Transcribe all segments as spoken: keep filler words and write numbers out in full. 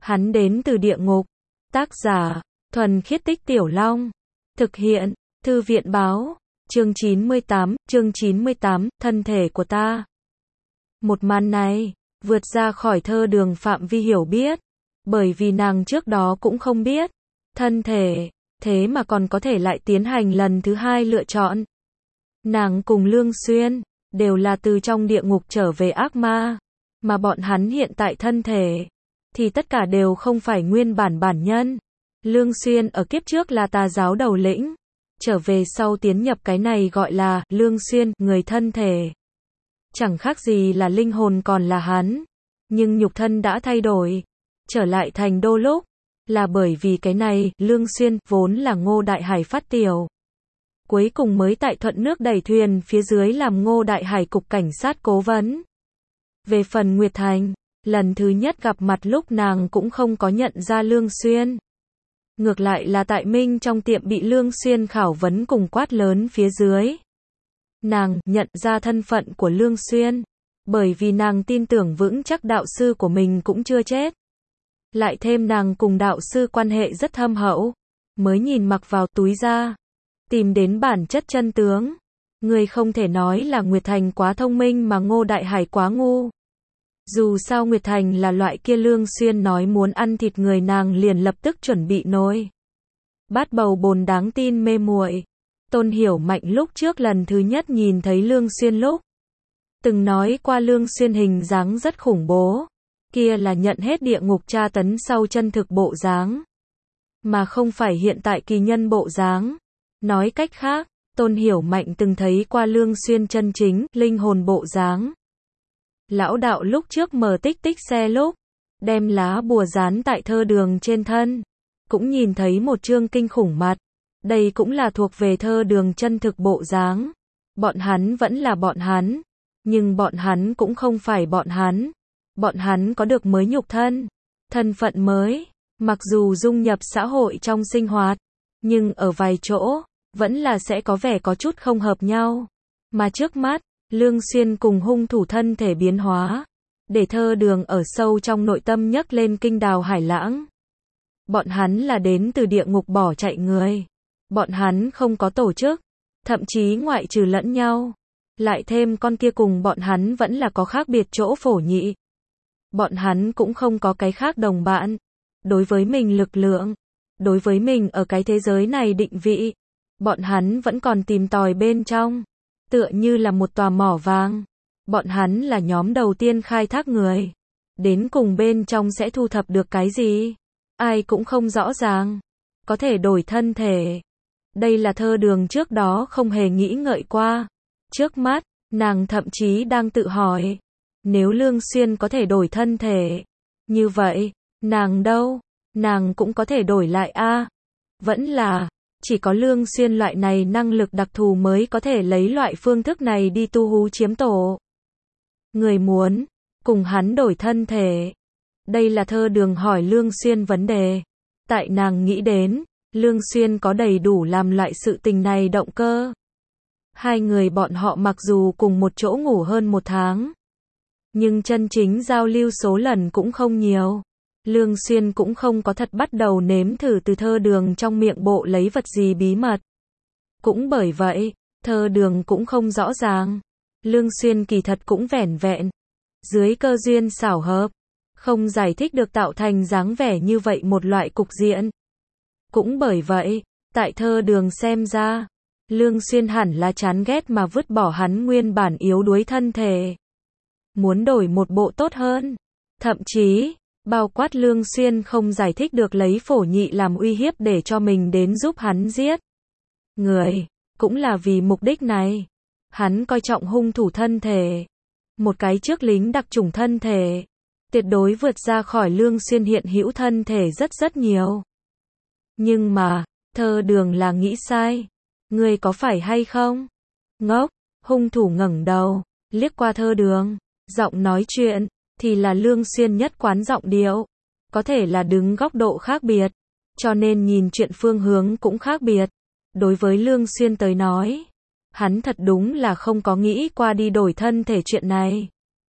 Hắn đến từ địa ngục. Tác giả, Thuần Khiết Tích Tiểu Long. Thực hiện, Thư viện báo. Chương chín mươi tám, chương chín mươi tám, thân thể của ta. Một màn này, vượt ra khỏi thơ đường phạm vi hiểu biết. Bởi vì nàng trước đó cũng không biết. Thân thể, thế mà còn có thể lại tiến hành lần thứ hai lựa chọn. Nàng cùng Lương Xuyên, đều là từ trong địa ngục trở về ác ma. Mà bọn hắn hiện tại thân thể, thì tất cả đều không phải nguyên bản bản nhân. Lương Xuyên ở kiếp trước là tà giáo đầu lĩnh. Trở về sau tiến nhập cái này gọi là Lương Xuyên, người thân thể. Chẳng khác gì là linh hồn còn là hắn. Nhưng nhục thân đã thay đổi. Trở lại thành đô lúc. Là bởi vì cái này, Lương Xuyên, vốn là Ngô Đại Hải phát tiểu. Cuối cùng mới tại thuận nước đẩy thuyền phía dưới làm Ngô Đại Hải cục cảnh sát cố vấn. Về phần Nguyệt Thành, lần thứ nhất gặp mặt lúc nàng cũng không có nhận ra Lương Xuyên. Ngược lại là tại Minh trong tiệm bị Lương Xuyên khảo vấn cùng quát lớn phía dưới. Nàng nhận ra thân phận của Lương Xuyên, bởi vì nàng tin tưởng vững chắc đạo sư của mình cũng chưa chết. Lại thêm nàng cùng đạo sư quan hệ rất thâm hậu, mới nhìn mặc vào túi ra, tìm đến bản chất chân tướng. Người không thể nói là Nguyệt Thành quá thông minh mà Ngô Đại Hải quá ngu. Dù sao Nguyệt Thành là loại kia Lương Xuyên nói muốn ăn thịt người nàng liền lập tức chuẩn bị nồi. Bát bầu bồn đáng tin mê muội. Tôn Hiểu Mạnh lúc trước lần thứ nhất nhìn thấy Lương Xuyên lúc. Từng nói qua Lương Xuyên hình dáng rất khủng bố. Kia là nhận hết địa ngục tra tấn sau chân thực bộ dáng. Mà không phải hiện tại kỳ nhân bộ dáng. Nói cách khác, Tôn Hiểu Mạnh từng thấy qua Lương Xuyên chân chính, linh hồn bộ dáng. Lão đạo lúc trước mở tích tích xe lúc, đem lá bùa dán tại thơ đường trên thân, cũng nhìn thấy một chương kinh khủng mặt. Đây cũng là thuộc về thơ đường chân thực bộ dáng. Bọn hắn vẫn là bọn hắn, nhưng bọn hắn cũng không phải bọn hắn. Bọn hắn có được mới nhục thân, thân phận mới, mặc dù dung nhập xã hội trong sinh hoạt, nhưng ở vài chỗ, vẫn là sẽ có vẻ có chút không hợp nhau. Mà trước mắt, Lương Xuyên cùng hung thủ thân thể biến hóa, để thơ đường ở sâu trong nội tâm nhấc lên kinh đào hải lãng. Bọn hắn là đến từ địa ngục bỏ chạy người. Bọn hắn không có tổ chức, thậm chí ngoại trừ lẫn nhau. Lại thêm con kia cùng bọn hắn vẫn là có khác biệt chỗ phổ nhị. Bọn hắn cũng không có cái khác đồng bạn. Đối với mình lực lượng, đối với mình ở cái thế giới này định vị, bọn hắn vẫn còn tìm tòi bên trong. Tựa như là một tòa mỏ vàng. Bọn hắn là nhóm đầu tiên khai thác người. Đến cùng bên trong sẽ thu thập được cái gì? Ai cũng không rõ ràng. Có thể đổi thân thể. Đây là thơ đường trước đó không hề nghĩ ngợi qua. Trước mắt, nàng thậm chí đang tự hỏi. Nếu Lương Xuyên có thể đổi thân thể, như vậy, nàng đâu? Nàng cũng có thể đổi lại a à? Vẫn là, chỉ có Lương Xuyên loại này năng lực đặc thù mới có thể lấy loại phương thức này đi tu hú chiếm tổ. Người muốn, cùng hắn đổi thân thể. Đây là thơ đường hỏi Lương Xuyên vấn đề. Tại nàng nghĩ đến, Lương Xuyên có đầy đủ làm loại sự tình này động cơ. Hai người bọn họ mặc dù cùng một chỗ ngủ hơn một tháng, nhưng chân chính giao lưu số lần cũng không nhiều. Lương Xuyên cũng không có thật bắt đầu nếm thử từ thơ đường trong miệng bộ lấy vật gì bí mật. Cũng bởi vậy, thơ đường cũng không rõ ràng. Lương Xuyên kỳ thật cũng vẻn vẹn. Dưới cơ duyên xảo hợp, không giải thích được tạo thành dáng vẻ như vậy một loại cục diện. Cũng bởi vậy, tại thơ đường xem ra, Lương Xuyên hẳn là chán ghét mà vứt bỏ hắn nguyên bản yếu đuối thân thể. Muốn đổi một bộ tốt hơn. Thậm chí, bao quát Lương Xuyên không giải thích được lấy phổ nhị làm uy hiếp để cho mình đến giúp hắn giết người. Cũng là vì mục đích này. Hắn coi trọng hung thủ thân thể. Một cái trước lính đặc chủng thân thể. Tuyệt đối vượt ra khỏi Lương Xuyên hiện hữu thân thể rất rất nhiều. Nhưng mà, thơ đường là nghĩ sai. Người có phải hay không? Ngốc, hung thủ ngẩng đầu, liếc qua thơ đường. Giọng nói chuyện, thì là Lương Xuyên nhất quán giọng điệu. Có thể là đứng góc độ khác biệt. Cho nên nhìn chuyện phương hướng cũng khác biệt. Đối với Lương Xuyên tới nói, hắn thật đúng là không có nghĩ qua đi đổi thân thể chuyện này.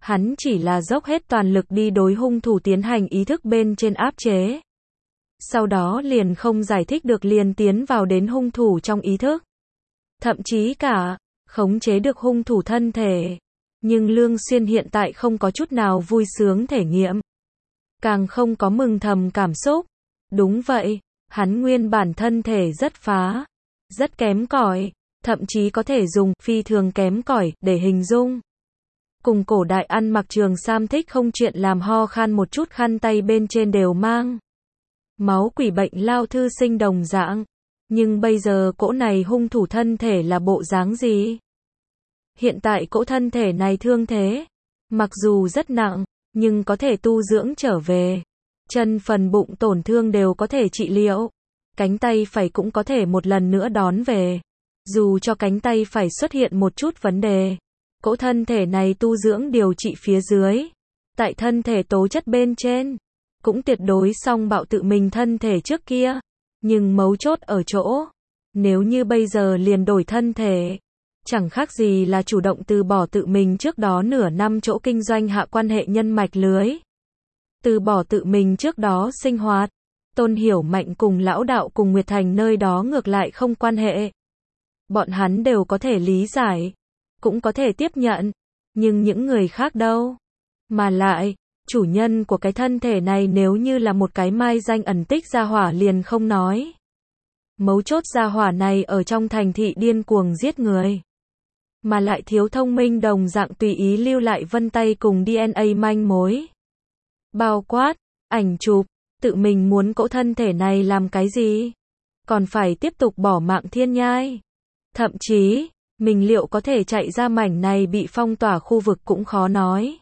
Hắn chỉ là dốc hết toàn lực đi đối hung thủ tiến hành ý thức bên trên áp chế. Sau đó liền không giải thích được liền tiến vào đến hung thủ trong ý thức. Thậm chí cả, khống chế được hung thủ thân thể. Nhưng Lương Xuyên hiện tại không có chút nào vui sướng thể nghiệm. Càng không có mừng thầm cảm xúc. Đúng vậy, hắn nguyên bản thân thể rất phá, rất kém cỏi, thậm chí có thể dùng phi thường kém cỏi để hình dung. Cùng cổ đại ăn mặc trường sam thích không chuyện làm ho khan một chút khăn tay bên trên đều mang máu quỷ bệnh lao thư sinh đồng dạng. Nhưng bây giờ cỗ này hung thủ thân thể là bộ dáng gì? Hiện tại cỗ thân thể này thương thế, mặc dù rất nặng, nhưng có thể tu dưỡng trở về. Chân phần bụng tổn thương đều có thể trị liệu. Cánh tay phải cũng có thể một lần nữa đón về. Dù cho cánh tay phải xuất hiện một chút vấn đề, cỗ thân thể này tu dưỡng điều trị phía dưới, tại thân thể tố chất bên trên, cũng tuyệt đối song bạo tự mình thân thể trước kia. Nhưng mấu chốt ở chỗ, nếu như bây giờ liền đổi thân thể, chẳng khác gì là chủ động từ bỏ tự mình trước đó nửa năm chỗ kinh doanh hạ quan hệ nhân mạch lưới. Từ bỏ tự mình trước đó sinh hoạt. Tôn Hiểu Mạnh cùng lão đạo cùng Nguyệt Thành nơi đó ngược lại không quan hệ. Bọn hắn đều có thể lý giải, cũng có thể tiếp nhận, nhưng những người khác đâu? Mà lại, chủ nhân của cái thân thể này nếu như là một cái mai danh ẩn tích gia hỏa liền không nói. Mấu chốt gia hỏa này ở trong thành thị điên cuồng giết người. Mà lại thiếu thông minh đồng dạng tùy ý lưu lại vân tay cùng đê en a manh mối. Bao quát, ảnh chụp, tự mình muốn cỗ thân thể này làm cái gì? Còn phải tiếp tục bỏ mạng thiên nhai. Thậm chí, mình liệu có thể chạy ra mảnh này bị phong tỏa khu vực cũng khó nói.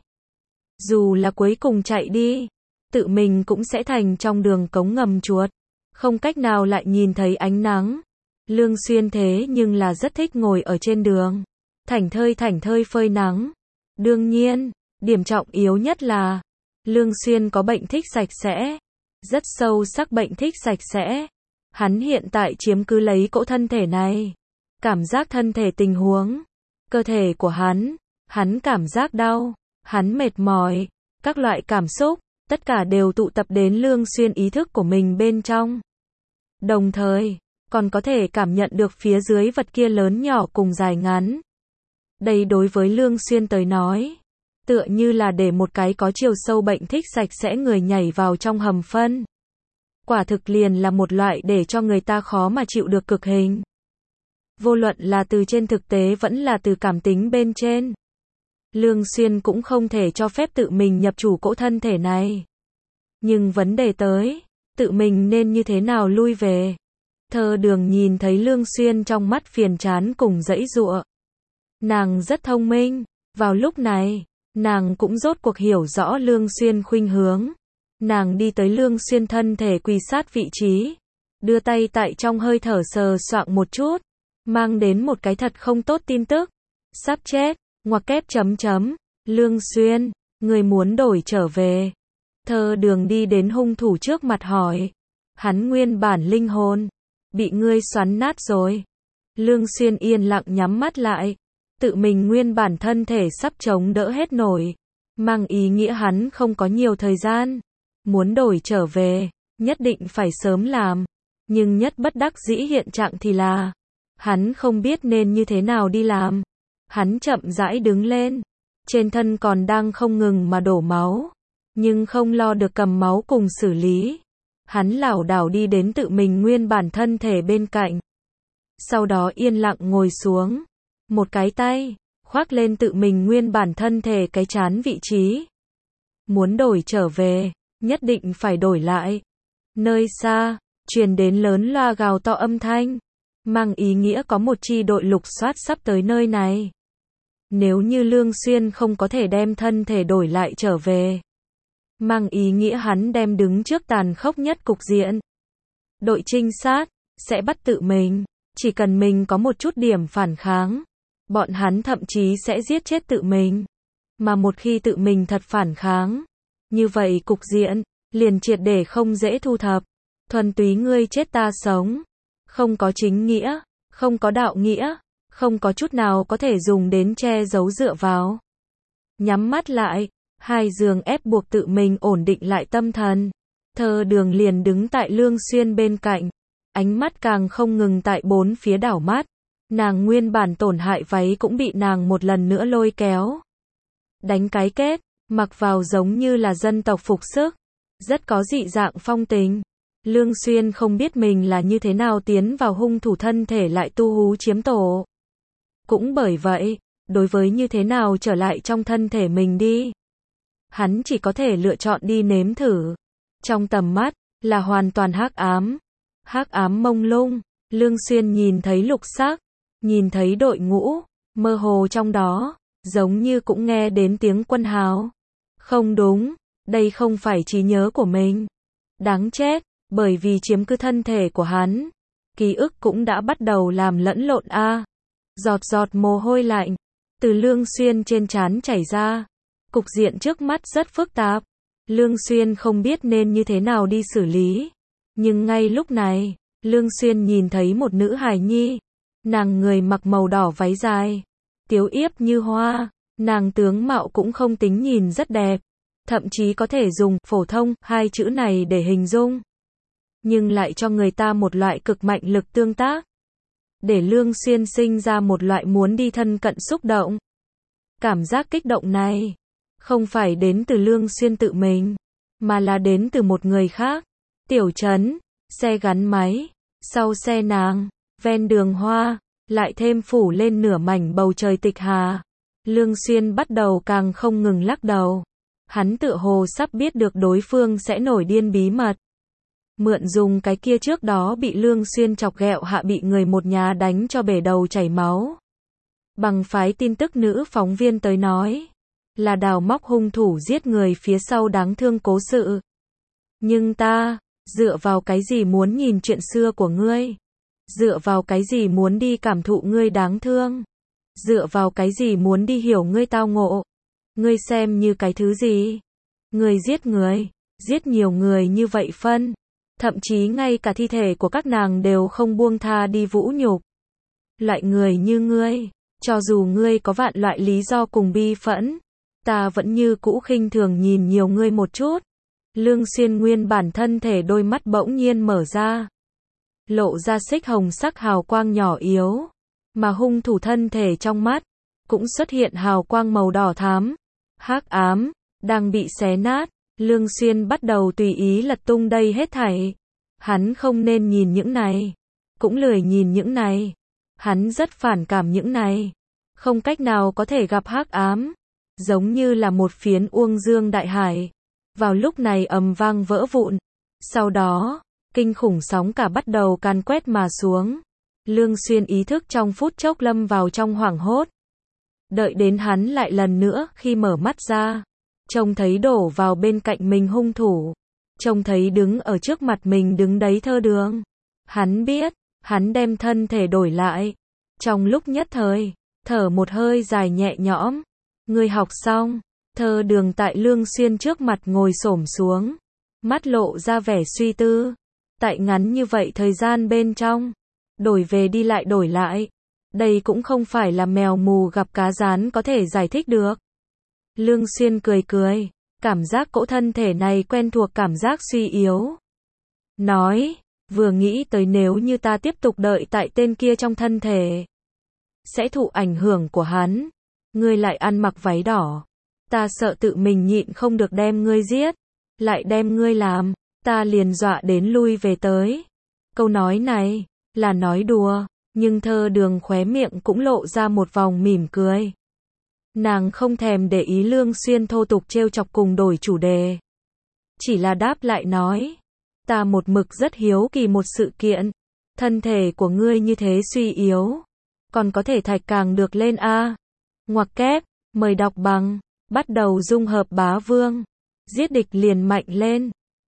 Dù là cuối cùng chạy đi, tự mình cũng sẽ thành trong đường cống ngầm chuột, không cách nào lại nhìn thấy ánh nắng. Lương Xuyên thế nhưng là rất thích ngồi ở trên đường, thảnh thơi thảnh thơi phơi nắng. Đương nhiên, điểm trọng yếu nhất là, Lương Xuyên có bệnh thích sạch sẽ, rất sâu sắc bệnh thích sạch sẽ. Hắn hiện tại chiếm cứ lấy cỗ thân thể này, cảm giác thân thể tình huống, cơ thể của hắn, hắn cảm giác đau, hắn mệt mỏi, các loại cảm xúc, tất cả đều tụ tập đến Lương Xuyên ý thức của mình bên trong. Đồng thời, còn có thể cảm nhận được phía dưới vật kia lớn nhỏ cùng dài ngắn. Đây đối với Lương Xuyên tới nói, tựa như là để một cái có chiều sâu bệnh thích sạch sẽ người nhảy vào trong hầm phân. Quả thực liền là một loại để cho người ta khó mà chịu được cực hình. Vô luận là từ trên thực tế vẫn là từ cảm tính bên trên. Lương Xuyên cũng không thể cho phép tự mình nhập chủ cỗ thân thể này. Nhưng vấn đề tới, tự mình nên như thế nào lui về? Thơ Đường nhìn thấy Lương Xuyên trong mắt phiền chán cùng dãy giụa. Nàng rất thông minh, vào lúc này, nàng cũng rốt cuộc hiểu rõ Lương Xuyên khuynh hướng. Nàng đi tới Lương Xuyên thân thể quỳ sát vị trí, đưa tay tại trong hơi thở sờ soạng một chút, mang đến một cái thật không tốt tin tức. Sắp chết, ngoặc kép chấm chấm, Lương Xuyên, người muốn đổi trở về. Thơ Đường đi đến hung thủ trước mặt hỏi, hắn nguyên bản linh hồn, bị ngươi xoắn nát rồi. Lương Xuyên yên lặng nhắm mắt lại, tự mình nguyên bản thân thể sắp chống đỡ hết nổi, mang ý nghĩa hắn không có nhiều thời gian. Muốn đổi trở về, nhất định phải sớm làm. Nhưng nhất bất đắc dĩ hiện trạng thì là, hắn không biết nên như thế nào đi làm. Hắn chậm rãi đứng lên, trên thân còn đang không ngừng mà đổ máu, nhưng không lo được cầm máu cùng xử lý. Hắn lảo đảo đi đến tự mình nguyên bản thân thể bên cạnh. Sau đó yên lặng ngồi xuống, một cái tay khoác lên tự mình nguyên bản thân thể cái trán vị trí. Muốn đổi trở về, nhất định phải đổi lại. Nơi xa, truyền đến lớn loa gào to âm thanh, mang ý nghĩa có một chi đội lục soát sắp tới nơi này. Nếu như Lương Xuyên không có thể đem thân thể đổi lại trở về, mang ý nghĩa hắn đem đứng trước tàn khốc nhất cục diện. Đội trinh sát sẽ bắt tự mình, chỉ cần mình có một chút điểm phản kháng, bọn hắn thậm chí sẽ giết chết tự mình. Mà một khi tự mình thật phản kháng, như vậy cục diện liền triệt để không dễ thu thập. Thuần túy ngươi chết ta sống, không có chính nghĩa, không có đạo nghĩa, không có chút nào có thể dùng đến che giấu dựa vào. nhắm mắt lại, hai giường ép buộc tự mình ổn định lại tâm thần. Thơ Đường liền đứng tại Lương Xuyên bên cạnh, ánh mắt càng không ngừng tại bốn phía đảo mắt. Nàng nguyên bản tổn hại váy cũng bị nàng một lần nữa lôi kéo, đánh cái kết, mặc vào giống như là dân tộc phục sức, rất có dị dạng phong tình. Lương Xuyên không biết mình là như thế nào tiến vào hung thủ thân thể lại tu hú chiếm tổ. Cũng bởi vậy, đối với như thế nào trở lại trong thân thể mình đi, hắn chỉ có thể lựa chọn đi nếm thử. Trong tầm mắt, là hoàn toàn hắc ám. Hắc ám mông lung, Lương Xuyên nhìn thấy lục sắc, nhìn thấy đội ngũ, mơ hồ trong đó, giống như cũng nghe đến tiếng quân hào. Không đúng, đây không phải trí nhớ của mình. Đáng chết, bởi vì chiếm cứ thân thể của hắn, ký ức cũng đã bắt đầu làm lẫn lộn a. À. Giọt giọt mồ hôi lạnh từ Lương Xuyên trên trán chảy ra. Cục diện trước mắt rất phức tạp. Lương Xuyên không biết nên như thế nào đi xử lý. Nhưng ngay lúc này, Lương Xuyên nhìn thấy một nữ hài nhi. Nàng người mặc màu đỏ váy dài, tiếu yếp như hoa. Nàng tướng mạo cũng không tính nhìn rất đẹp, thậm chí có thể dùng phổ thông hai chữ này để hình dung, nhưng lại cho người ta một loại cực mạnh lực tương tác, để Lương Xuyên sinh ra một loại muốn đi thân cận xúc động. Cảm giác kích động này không phải đến từ Lương Xuyên tự mình, mà là đến từ một người khác. Tiểu trấn, xe gắn máy, sau xe nàng, ven đường hoa, lại thêm phủ lên nửa mảnh bầu trời tịch hà. Lương Xuyên bắt đầu càng không ngừng lắc đầu. Hắn tựa hồ sắp biết được đối phương sẽ nổi điên bí mật. Mượn dùng cái kia trước đó bị Lương Xuyên chọc ghẹo hạ bị người một nhà đánh cho bể đầu chảy máu. Bằng phái tin tức nữ phóng viên tới nói, là đào móc hung thủ giết người phía sau đáng thương cố sự. Nhưng ta, dựa vào cái gì muốn nhìn chuyện xưa của ngươi? Dựa vào cái gì muốn đi cảm thụ ngươi đáng thương? Dựa vào cái gì muốn đi hiểu ngươi tao ngộ? Ngươi xem như cái thứ gì? Ngươi giết người, giết nhiều người như vậy phân. Thậm chí ngay cả thi thể của các nàng đều không buông tha đi vũ nhục. Loại người như ngươi, cho dù ngươi có vạn loại lý do cùng bi phẫn, ta vẫn như cũ khinh thường nhìn nhiều ngươi một chút. Lương Xuyên nguyên bản thân thể đôi mắt bỗng nhiên mở ra, lộ ra xích hồng sắc hào quang nhỏ yếu, mà hung thủ thân thể trong mắt cũng xuất hiện hào quang màu đỏ thắm, hắc ám, đang bị xé nát. Lương Xuyên bắt đầu tùy ý lật tung đây hết thảy. Hắn không nên nhìn những này, cũng lười nhìn những này. Hắn rất phản cảm những này, không cách nào có thể gặp hắc ám, giống như là một phiến uông dương đại hải. Vào lúc này ầm vang vỡ vụn. Sau đó, kinh khủng sóng cả bắt đầu càn quét mà xuống. Lương Xuyên ý thức trong phút chốc lâm vào trong hoảng hốt. Đợi đến hắn lại lần nữa khi mở mắt ra, trông thấy đổ vào bên cạnh mình hung thủ, trông thấy đứng ở trước mặt mình đứng đấy Thơ Đường. Hắn biết, hắn đem thân thể đổi lại. Trong lúc nhất thời, thở một hơi dài nhẹ nhõm. Ngươi học xong. Thơ Đường tại Lương Xuyên trước mặt ngồi xổm xuống, mắt lộ ra vẻ suy tư. Tại ngắn như vậy thời gian bên trong, đổi về đi lại đổi lại, đây cũng không phải là mèo mù gặp cá rán có thể giải thích được. Lương Xuyên cười cười, cảm giác cỗ thân thể này quen thuộc cảm giác suy yếu. Nói, vừa nghĩ tới nếu như ta tiếp tục đợi tại tên kia trong thân thể, sẽ thụ ảnh hưởng của hắn. Ngươi lại ăn mặc váy đỏ, ta sợ tự mình nhịn không được đem ngươi giết, lại đem ngươi làm, ta liền dọa đến lui về tới. Câu nói này, là nói đùa, nhưng Thơ Đường khóe miệng cũng lộ ra một vòng mỉm cười. Nàng không thèm để ý Lương Xuyên thô tục trêu chọc cùng đổi chủ đề. Chỉ là đáp lại nói, ta một mực rất hiếu kỳ một sự kiện. Thân thể của ngươi như thế suy yếu, còn có thể thạch càng được lên a. Ngoặc kép, mời đọc bằng, bắt đầu dung hợp bá vương. Giết địch liền mạnh lên.